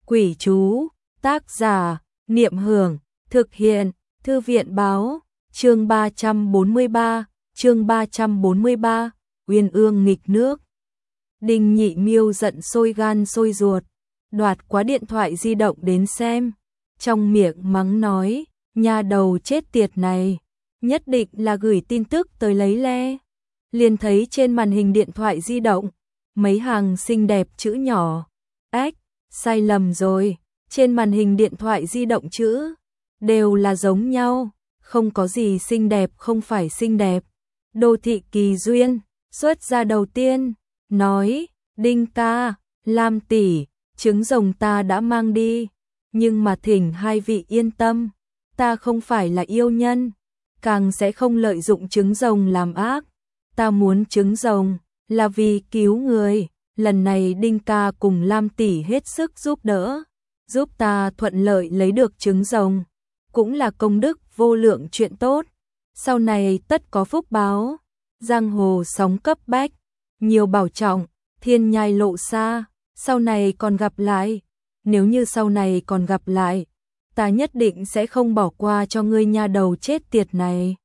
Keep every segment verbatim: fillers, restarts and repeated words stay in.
Quỷ chú, tác giả, Niệm Hưởng, thực hiện, Thư viện báo, chương ba trăm bốn mươi ba, chương ba trăm bốn mươi ba, Uyên ương nghịch nước. Đinh Nhị Miêu giận sôi gan sôi ruột, đoạt quá điện thoại di động đến xem, trong miệng mắng nói, nhà đầu chết tiệt này, nhất định là gửi tin tức tới lấy le. Liền thấy trên màn hình điện thoại di động, mấy hàng xinh đẹp chữ nhỏ, ếch, sai lầm rồi, trên màn hình điện thoại di động chữ, đều là giống nhau, không có gì xinh đẹp không phải xinh đẹp. Đô Thị Kỳ Duyên, xuất ra đầu tiên, nói, Đinh ca, Lam tỷ, trứng rồng ta đã mang đi, nhưng mà thỉnh hai vị yên tâm, ta không phải là yêu nhân, càng sẽ không lợi dụng trứng rồng làm ác, ta muốn trứng rồng, là vì cứu người, lần này Đinh ca cùng Lam tỷ hết sức giúp đỡ, giúp ta thuận lợi lấy được trứng rồng, cũng là công đức vô lượng chuyện tốt, sau này tất có phúc báo, giang hồ sóng cấp bách, nhiều bảo trọng, thiên nhai lộ xa, sau này còn gặp lại, nếu như sau này còn gặp lại, ta nhất định sẽ không bỏ qua cho ngươi nha đầu chết tiệt này.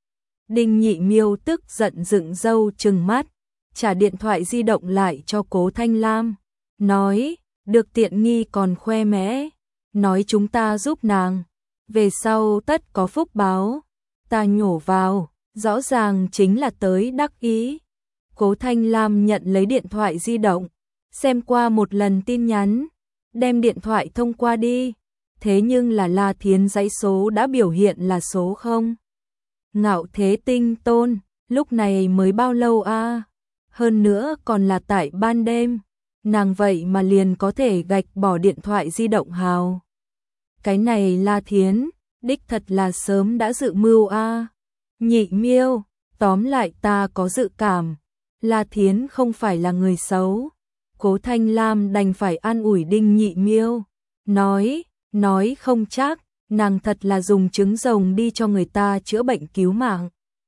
Đinh Nhị Miêu tức giận dựng râu trừng mắt, trả điện thoại di động lại cho Cố Thanh Lam, nói, được tiện nghi còn khoe mẽ, nói chúng ta giúp nàng, về sau tất có phúc báo, ta nhổ vào, rõ ràng chính là tới đắc ý. Cố Thanh Lam nhận lấy điện thoại di động, xem qua một lần tin nhắn, đem điện thoại thông qua đi, thế nhưng là La Thiến dãy số đã biểu hiện là số không. Ngạo Thế Tinh Tôn, lúc này mới bao lâu a? À? Hơn nữa còn là tại ban đêm, nàng vậy mà liền có thể gạch bỏ điện thoại di động hào. Cái này La Thiến, đích thật là sớm đã dự mưu a. À? Nhị Miêu, tóm lại ta có dự cảm, La Thiến không phải là người xấu. Cố Thanh Lam đành phải an ủi Đinh Nhị Miêu, nói, nói không chắc, nàng thật là dùng trứng rồng đi cho người ta chữa bệnh cứu mạng.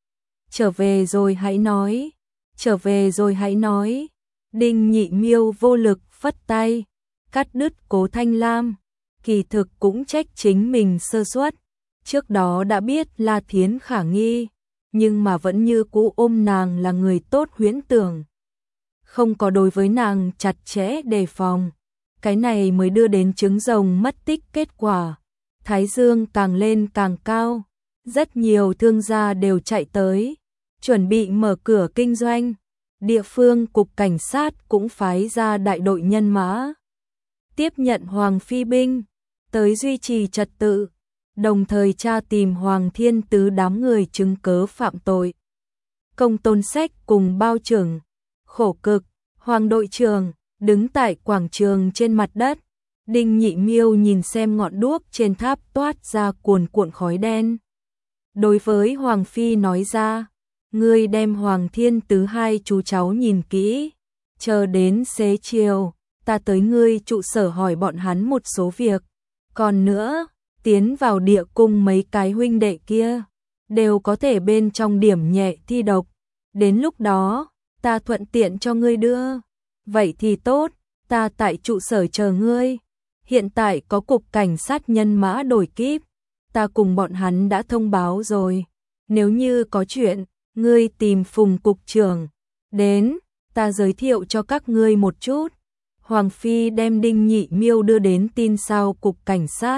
Trở về rồi hãy nói, trở về rồi hãy nói. Đinh Nhị Miêu vô lực phất tay, cắt đứt Cố Thanh Lam, kỳ thực cũng trách chính mình sơ suất, trước đó đã biết La Thiến khả nghi, nhưng mà vẫn như cũ ôm nàng là người tốt huyễn tưởng. Không có đối với nàng chặt chẽ đề phòng, cái này mới đưa đến trứng rồng mất tích kết quả. Thái dương càng lên càng cao, rất nhiều thương gia đều chạy tới, chuẩn bị mở cửa kinh doanh, địa phương cục cảnh sát cũng phái ra đại đội nhân mã, tiếp nhận Hoàng Phi binh, tới duy trì trật tự, đồng thời tra tìm Hoàng Thiên Tứ đám người chứng cớ phạm tội. Công Tôn Sách cùng bao trưởng, khổ cực, Hoàng đội trưởng, đứng tại quảng trường trên mặt đất. Đinh Nhị Miêu nhìn xem ngọn đuốc trên tháp toát ra cuồn cuộn khói đen. Đối với Hoàng Phi nói ra, ngươi đem Hoàng Thiên Tứ hai chú cháu nhìn kỹ, chờ đến xế chiều, ta tới ngươi trụ sở hỏi bọn hắn một số việc. Còn nữa, tiến vào địa cung mấy cái huynh đệ kia, đều có thể bên trong điểm nhẹ thi độc. Đến lúc đó, ta thuận tiện cho ngươi đưa. Vậy thì tốt, ta tại trụ sở chờ ngươi. Hiện tại có cục cảnh sát nhân mã đổi kíp, ta cùng bọn hắn đã thông báo rồi. Nếu như có chuyện, ngươi tìm Phùng cục trưởng đến, ta giới thiệu cho các ngươi một chút. Hoàng Phi đem Đinh Nhị Miêu đưa đến tin sau cục cảnh sát.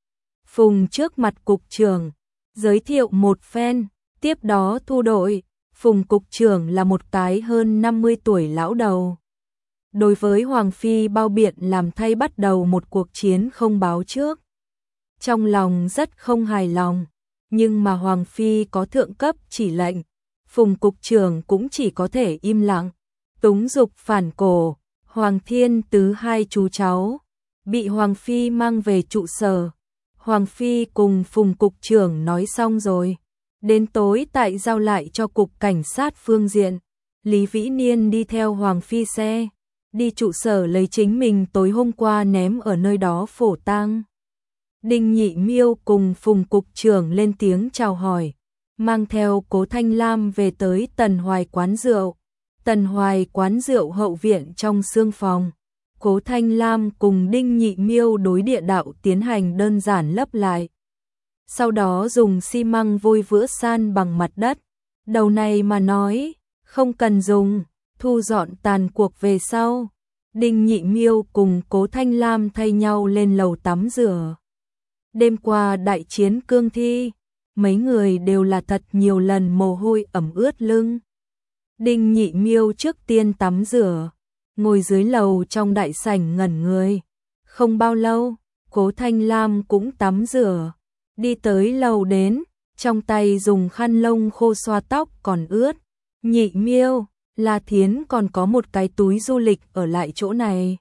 Phùng trước mặt cục trưởng, giới thiệu một phen, tiếp đó thu đội. Phùng cục trưởng là một cái hơn năm mươi tuổi lão đầu. Đối với Hoàng Phi bao biện làm thay bắt đầu một cuộc chiến không báo trước. Trong lòng rất không hài lòng, nhưng mà Hoàng Phi có thượng cấp chỉ lệnh, Phùng cục trưởng cũng chỉ có thể im lặng. Túng dục phản cổ, Hoàng Thiên Tứ hai chú cháu, bị Hoàng Phi mang về trụ sở. Hoàng Phi cùng Phùng cục trưởng nói xong rồi. Đến tối tại giao lại cho cục cảnh sát phương diện, Lý Vĩ Niên đi theo Hoàng Phi xe, đi trụ sở lấy chính mình tối hôm qua ném ở nơi đó phổ tang. Đinh Nhị Miêu cùng Phùng cục trưởng lên tiếng chào hỏi, mang theo Cố Thanh Lam về tới Tần Hoài quán rượu. Tần Hoài quán rượu hậu viện trong sương phòng, Cố Thanh Lam cùng Đinh Nhị Miêu đối địa đạo tiến hành đơn giản lấp lại. Sau đó dùng xi măng vôi vữa san bằng mặt đất. Đầu này mà nói, không cần dùng, thu dọn tàn cuộc về sau. Đinh Nhị Miêu cùng Cố Thanh Lam thay nhau lên lầu tắm rửa. Đêm qua đại chiến cương thi, mấy người đều là thật nhiều lần mồ hôi ẩm ướt lưng. Đinh Nhị Miêu trước tiên tắm rửa, ngồi dưới lầu trong đại sảnh ngẩn người. Không bao lâu, Cố Thanh Lam cũng tắm rửa, đi tới lầu đến, trong tay dùng khăn lông khô xoa tóc còn ướt. Nhị Miêu, La Thiến còn có một cái túi du lịch ở lại chỗ này.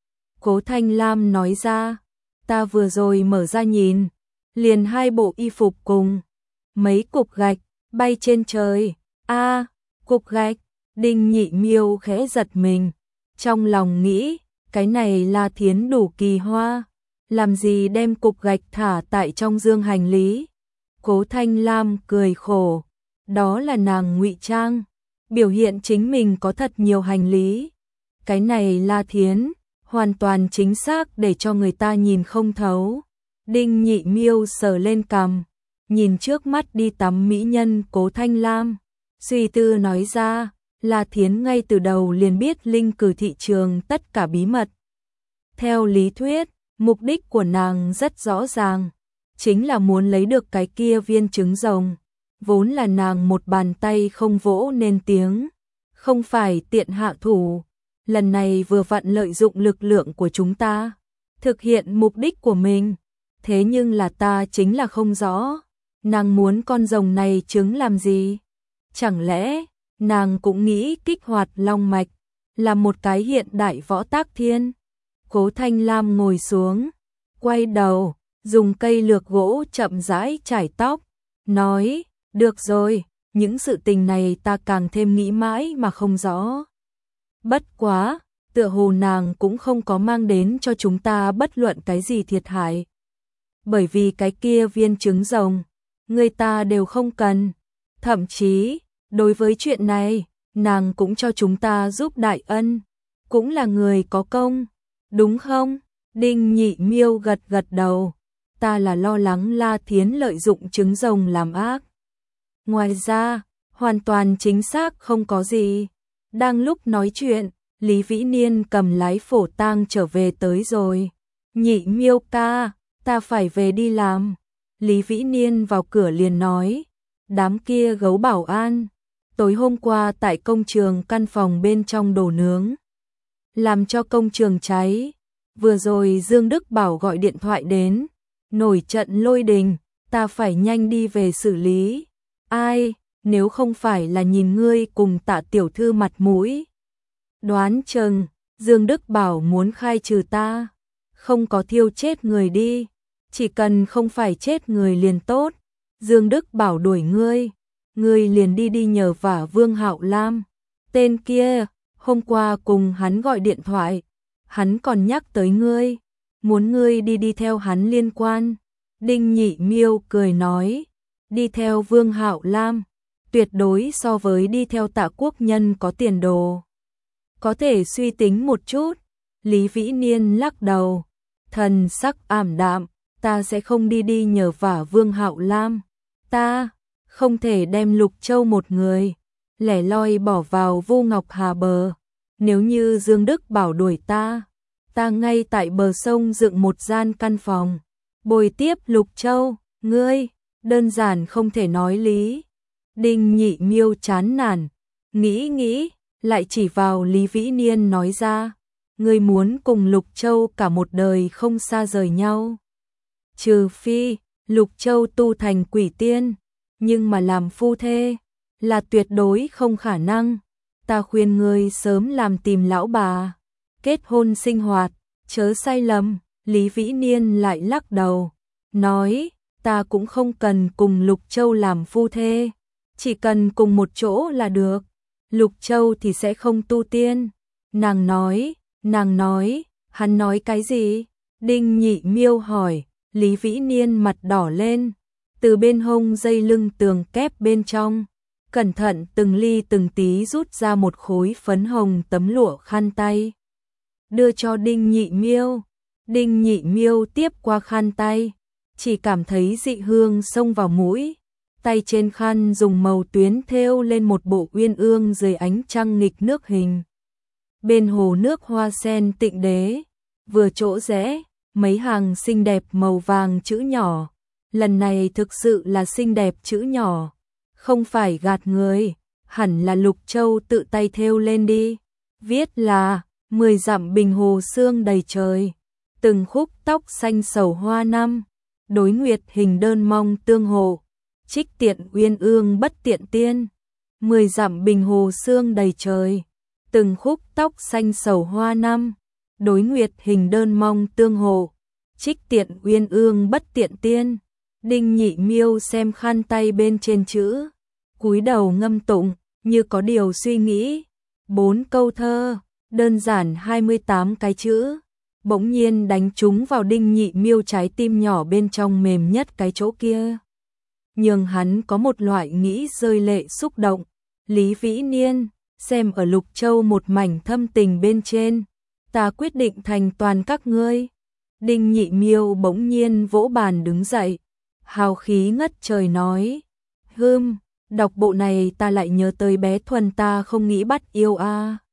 Cố Thanh Lam nói ra, ta vừa rồi mở ra nhìn, liền hai bộ y phục cùng mấy cục gạch bay trên trời. A, cục gạch. Đinh Nhị Miêu khẽ giật mình, trong lòng nghĩ, cái này La Thiến đủ kỳ hoa, làm gì đem cục gạch thả tại trong dương hành lý. Cố Thanh Lam cười khổ, đó là nàng ngụy trang, biểu hiện chính mình có thật nhiều hành lý. Cái này La Thiến, hoàn toàn chính xác để cho người ta nhìn không thấu. Đinh Nhị Miêu sờ lên cằm, nhìn trước mắt đi tắm mỹ nhân Cố Thanh Lam, suy tư nói ra, La Thiến ngay từ đầu liền biết linh cử thị trường tất cả bí mật. Theo lý thuyết, mục đích của nàng rất rõ ràng, chính là muốn lấy được cái kia viên trứng rồng. Vốn là nàng một bàn tay không vỗ nên tiếng, không phải tiện hạ thủ. Lần này vừa vặn lợi dụng lực lượng của chúng ta, thực hiện mục đích của mình. Thế nhưng là ta chính là không rõ, nàng muốn con rồng này trứng làm gì? Chẳng lẽ, nàng cũng nghĩ kích hoạt long mạch, là một cái hiện đại võ tác thiên? Cố Thanh Lam ngồi xuống, quay đầu, dùng cây lược gỗ chậm rãi chải tóc, nói, được rồi, những sự tình này ta càng thêm nghĩ mãi mà không rõ. Bất quá, tựa hồ nàng cũng không có mang đến cho chúng ta bất luận cái gì thiệt hại. Bởi vì cái kia viên trứng rồng, người ta đều không cần. Thậm chí, đối với chuyện này, nàng cũng cho chúng ta giúp đại ân, cũng là người có công, đúng không? Đinh Nhị Miêu gật gật đầu, ta là lo lắng La Thiến lợi dụng trứng rồng làm ác. Ngoài ra, hoàn toàn chính xác không có gì. Đang lúc nói chuyện, Lý Vĩ Niên cầm lái phổ tang trở về tới rồi. Nhị Miêu ca, ta phải về đi làm. Lý Vĩ Niên vào cửa liền nói, đám kia gấu bảo an, tối hôm qua tại công trường căn phòng bên trong đổ nướng, làm cho công trường cháy. Vừa rồi Dương Đức Bảo gọi điện thoại đến, nổi trận lôi đình, ta phải nhanh đi về xử lý. Ai, nếu không phải là nhìn ngươi cùng Tạ tiểu thư mặt mũi, đoán chừng Dương Đức Bảo muốn khai trừ ta. Không có thiêu chết người đi, chỉ cần không phải chết người liền tốt. Dương Đức Bảo đuổi ngươi, ngươi liền đi đi nhờ vả Vương Hạo Lam. Tên kia, hôm qua cùng hắn gọi điện thoại, hắn còn nhắc tới ngươi, muốn ngươi đi đi theo hắn liên quan. Đinh Nhị Miêu cười nói, đi theo Vương Hạo Lam, tuyệt đối so với đi theo Tạ Quốc Nhân có tiền đồ. Có thể suy tính một chút. Lý Vĩ Niên lắc đầu, thần sắc ảm đạm, ta sẽ không đi đi nhờ vả Vương Hạo Lam. Ta không thể đem Lục Châu một người lẻ loi bỏ vào Vô Ngọc Hà bờ. Nếu như Dương Đức Bảo đuổi ta, ta ngay tại bờ sông dựng một gian căn phòng, bồi tiếp Lục Châu. Ngươi, đơn giản không thể nói lý. Đinh Nhị Miêu chán nản, nghĩ nghĩ, lại chỉ vào Lý Vĩ Niên nói ra, ngươi muốn cùng Lục Châu cả một đời không xa rời nhau. Trừ phi, Lục Châu tu thành quỷ tiên, nhưng mà làm phu thê, là tuyệt đối không khả năng. Ta khuyên ngươi sớm làm tìm lão bà, kết hôn sinh hoạt, chớ sai lầm. Lý Vĩ Niên lại lắc đầu, nói, ta cũng không cần cùng Lục Châu làm phu thê, chỉ cần cùng một chỗ là được. Lục Châu thì sẽ không tu tiên. Nàng nói, nàng nói, hắn nói cái gì? Đinh Nhị Miêu hỏi. Lý Vĩ Niên mặt đỏ lên, từ bên hông dây lưng tường kép bên trong, cẩn thận từng ly từng tí rút ra một khối phấn hồng tấm lụa khăn tay. đưa cho Đinh Nhị Miêu. Đinh Nhị Miêu tiếp qua khăn tay, chỉ cảm thấy dị hương xông vào mũi. Tay trên khăn dùng màu tuyến thêu lên một bộ uyên ương dưới ánh trăng nghịch nước hình. Bên hồ nước hoa sen tịnh đế, vừa chỗ rẽ, mấy hàng xinh đẹp màu vàng chữ nhỏ. Lần này thực sự là xinh đẹp chữ nhỏ, không phải gạt người, hẳn là Lục Châu tự tay thêu lên đi. Viết là mười dặm bình hồ sương đầy trời, từng khúc tóc xanh sầu hoa năm, đối nguyệt hình đơn mong tương hộ, trích tiện uyên ương bất tiện tiên. Mười dặm bình hồ sương đầy trời, từng khúc tóc xanh sầu hoa năm, đối nguyệt hình đơn mong tương hộ, trích tiện uyên ương bất tiện tiên. Đinh Nhị Miêu xem khăn tay bên trên chữ, cúi đầu ngâm tụng, như có điều suy nghĩ. Bốn câu thơ, đơn giản hai mươi tám cái chữ, bỗng nhiên đánh trúng vào Đinh Nhị Miêu trái tim nhỏ bên trong mềm nhất cái chỗ kia. Nhưng hắn có một loại nghĩ rơi lệ xúc động. Lý Vĩ Niên, xem ở Lục Châu một mảnh thâm tình bên trên, ta quyết định thành toàn các ngươi. Đinh Nhị Miêu bỗng nhiên vỗ bàn đứng dậy, hào khí ngất trời nói, hưm, đọc bộ này ta lại nhớ tới bé Thuần ta không nghĩ bắt yêu a.